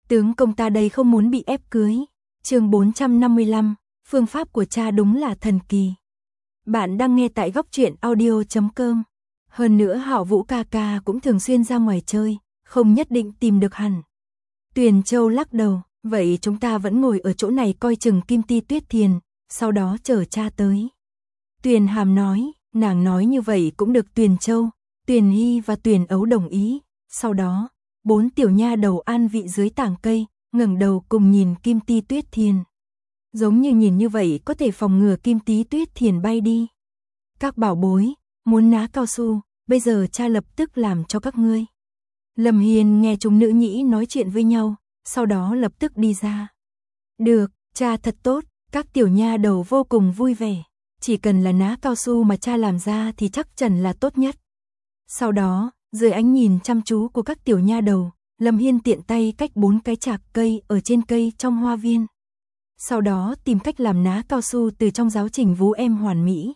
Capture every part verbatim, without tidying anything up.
Tướng công ta đây không muốn bị ép cưới. Chương bốn trăm năm mươi lăm, phương pháp của cha đúng là thần kỳ. Bạn đang nghe tại góc truyện audio chấm com. Hơn nữa Hạo Vũ ca ca cũng thường xuyên ra ngoài chơi, không nhất định tìm được hẳn. Tuyền Châu lắc đầu, vậy chúng ta vẫn ngồi ở chỗ này coi chừng Kim Ti Tuyết Thiền, sau đó chờ cha tới. Tuyền Hàm nói, nàng nói như vậy cũng được. Tuyền Châu, Tuyền Hy và Tuyền Ấu đồng ý. Sau đó, bốn tiểu nha đầu an vị dưới tảng cây, ngẩng đầu cùng nhìn Kim Ti Tuyết Thiền. Giống như nhìn như vậy có thể phòng ngừa Kim Ti Tuyết Thiền bay đi. Các bảo bối, muốn ná cao su, bây giờ cha lập tức làm cho các ngươi. Lâm Hiên nghe chúng nữ nhĩ nói chuyện với nhau, sau đó lập tức đi ra. Được, cha thật tốt, các tiểu nha đầu vô cùng vui vẻ. Chỉ cần là ná cao su mà cha làm ra thì chắc chắn là tốt nhất. Sau đó, dưới ánh nhìn chăm chú của các tiểu nha đầu, Lâm Hiên tiện tay cách bốn cái chạc cây ở trên cây trong hoa viên. Sau đó tìm cách làm ná cao su từ trong giáo trình Vú Em hoàn mỹ.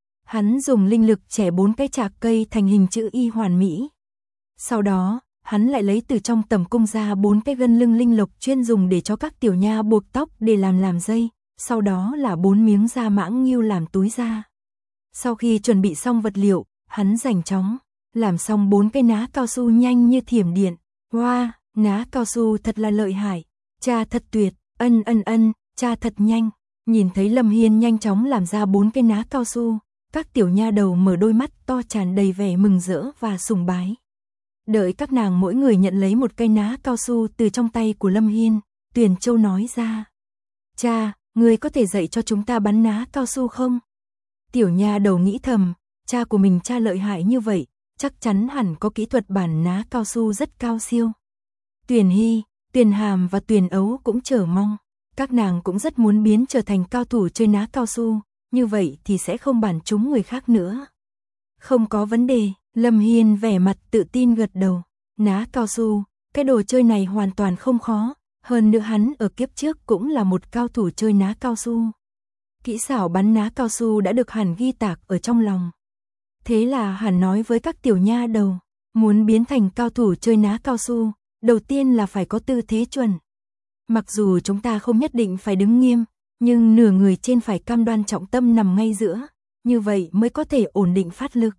Hắn dùng linh lực chẻ bốn cái chạc cây thành hình chữ Y hoàn mỹ. Sau đó, hắn lại lấy từ trong tầm cung ra bốn cái gân lưng linh lộc chuyên dùng để cho các tiểu nha buộc tóc để làm làm dây. Sau đó là bốn miếng da mãng nghêu làm túi da. Sau khi chuẩn bị xong vật liệu, hắn nhanh chóng làm xong bốn cái ná cao su nhanh như thiểm điện. Wow, ná cao su thật là lợi hại. Cha thật tuyệt, ân ân ân, cha thật nhanh. Nhìn thấy Lâm Hiên nhanh chóng làm ra bốn cái ná cao su, các tiểu nha đầu mở đôi mắt to tràn đầy vẻ mừng rỡ và sùng bái. Đợi các nàng mỗi người nhận lấy một cây ná cao su từ trong tay của Lâm Hiên, Tuyền Châu nói ra. Cha, người có thể dạy cho chúng ta bắn ná cao su không? Tiểu nha đầu nghĩ thầm, cha của mình cha lợi hại như vậy, chắc chắn hẳn có kỹ thuật bản ná cao su rất cao siêu. Tuyền Hy, Tuyền Hàm và Tuyền Ấu cũng chờ mong. Các nàng cũng rất muốn biến trở thành cao thủ chơi ná cao su, như vậy thì sẽ không bản trúng người khác nữa. Không có vấn đề, Lâm Hiên vẻ mặt tự tin gật đầu. Ná cao su, cái đồ chơi này hoàn toàn không khó. Hơn nữa hắn ở kiếp trước cũng là một cao thủ chơi ná cao su. Kỹ xảo bắn ná cao su đã được hắn ghi tạc ở trong lòng. Thế là hắn nói với các tiểu nha đầu, muốn biến thành cao thủ chơi ná cao su, đầu tiên là phải có tư thế chuẩn. Mặc dù chúng ta không nhất định phải đứng nghiêm, nhưng nửa người trên phải cam đoan trọng tâm nằm ngay giữa, như vậy mới có thể ổn định phát lực.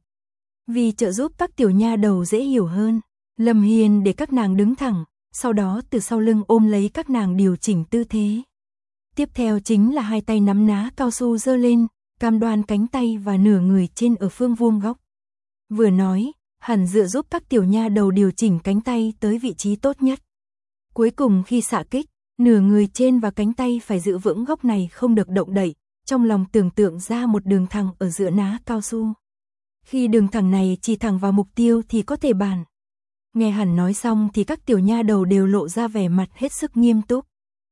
Vì trợ giúp các tiểu nha đầu dễ hiểu hơn, Lâm Hiên để các nàng đứng thẳng, sau đó từ sau lưng ôm lấy các nàng điều chỉnh tư thế. Tiếp theo chính là hai tay nắm ná cao su giơ lên, cam đoan cánh tay và nửa người trên ở phương vuông góc. Vừa nói, hắn dựa giúp các tiểu nha đầu điều chỉnh cánh tay tới vị trí tốt nhất. Cuối cùng khi xạ kích, nửa người trên và cánh tay phải giữ vững góc này không được động đậy, trong lòng tưởng tượng ra một đường thẳng ở giữa ná cao su. Khi đường thẳng này chỉ thẳng vào mục tiêu thì có thể bàn. Nghe hắn nói xong thì các tiểu nha đầu đều lộ ra vẻ mặt hết sức nghiêm túc.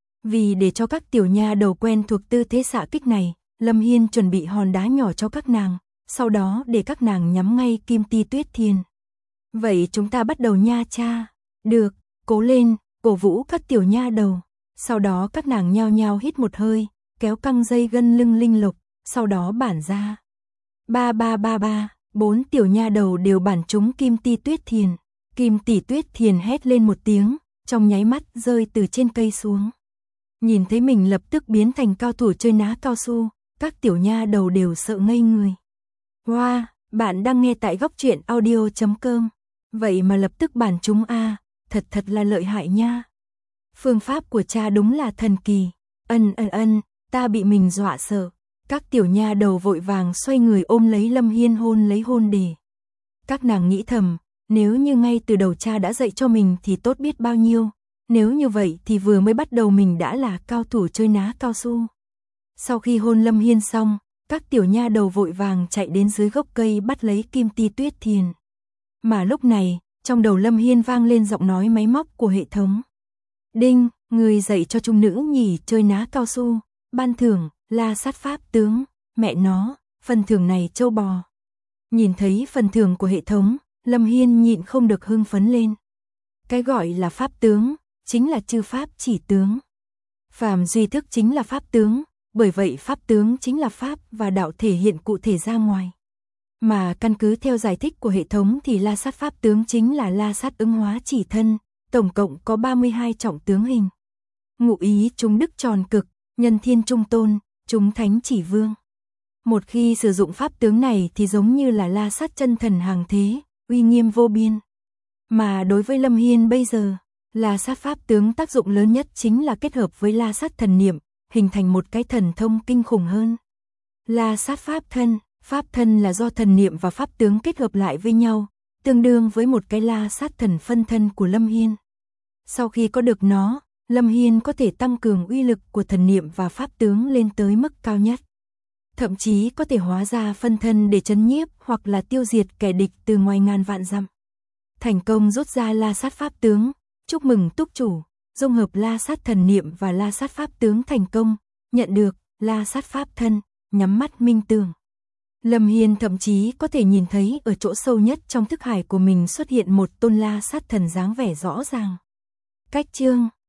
Vì để cho các tiểu nha đầu quen thuộc tư thế xạ kích này, Lâm Hiên chuẩn bị hòn đá nhỏ cho các nàng, sau đó để các nàng nhắm ngay Kim Ti Tuyết Thiền. Vậy chúng ta bắt đầu nha cha. Được, cố lên, cổ vũ các tiểu nha đầu. Sau đó các nàng nhao nhao hít một hơi, kéo căng dây gân lưng linh lộc, sau đó bản ra. Ba ba ba ba, bốn tiểu nha đầu đều bản trúng Kim Ti Tuyết Thiền. Kim Ti Tuyết Thiền hét lên một tiếng, trong nháy mắt rơi từ trên cây xuống. Nhìn thấy mình lập tức biến thành cao thủ chơi ná cao su, các tiểu nha đầu đều sợ ngây người. Wow, bạn đang nghe tại góc truyện audio chấm com. Vậy mà lập tức bản trúng a, thật thật là lợi hại nha. Phương pháp của cha đúng là thần kỳ. Ân ân ân, ta bị mình dọa sợ. Các tiểu nha đầu vội vàng xoay người ôm lấy Lâm Hiên hôn lấy hôn đề. Các nàng nghĩ thầm, nếu như ngay từ đầu cha đã dạy cho mình thì tốt biết bao nhiêu. Nếu như vậy thì vừa mới bắt đầu mình đã là cao thủ chơi ná cao su. Sau khi hôn Lâm Hiên xong, các tiểu nha đầu vội vàng chạy đến dưới gốc cây bắt lấy Kim Ti Tuyết Thiền. Mà lúc này, trong đầu Lâm Hiên vang lên giọng nói máy móc của hệ thống. Đinh, người dạy cho trung nữ nhỉ chơi ná cao su, ban thưởng, la sát pháp tướng, mẹ nó, phần thưởng này châu bò. Nhìn thấy phần thưởng của hệ thống, Lâm Hiên nhịn không được hưng phấn lên. Cái gọi là pháp tướng, chính là chư pháp chỉ tướng. Phàm duy thức chính là pháp tướng, bởi vậy pháp tướng chính là pháp và đạo thể hiện cụ thể ra ngoài. Mà căn cứ theo giải thích của hệ thống thì la sát pháp tướng chính là la sát ứng hóa chỉ thân, tổng cộng có ba mươi hai trọng tướng hình. Ngụ ý chúng đức tròn cực, nhân thiên trung tôn, chúng thánh chỉ vương. Một khi sử dụng pháp tướng này thì giống như là la sát chân thần hàng thế, uy nghiêm vô biên. Mà đối với Lâm Hiên bây giờ, la sát pháp tướng tác dụng lớn nhất chính là kết hợp với la sát thần niệm, hình thành một cái thần thông kinh khủng hơn. La sát pháp thân, pháp thân là do thần niệm và pháp tướng kết hợp lại với nhau, tương đương với một cái la sát thần phân thân của Lâm Hiên. Sau khi có được nó, Lâm Hiên có thể tăng cường uy lực của thần niệm và pháp tướng lên tới mức cao nhất. Thậm chí có thể hóa ra phân thân để trấn nhiếp hoặc là tiêu diệt kẻ địch từ ngoài ngàn vạn dặm. Thành công rút ra la sát pháp tướng, chúc mừng túc chủ, dung hợp la sát thần niệm và la sát pháp tướng thành công, nhận được la sát pháp thân, nhắm mắt minh tưởng. Lâm Hiên thậm chí có thể nhìn thấy ở chỗ sâu nhất trong thức hải của mình xuất hiện một tôn la sát thần dáng vẻ rõ ràng. Cách chương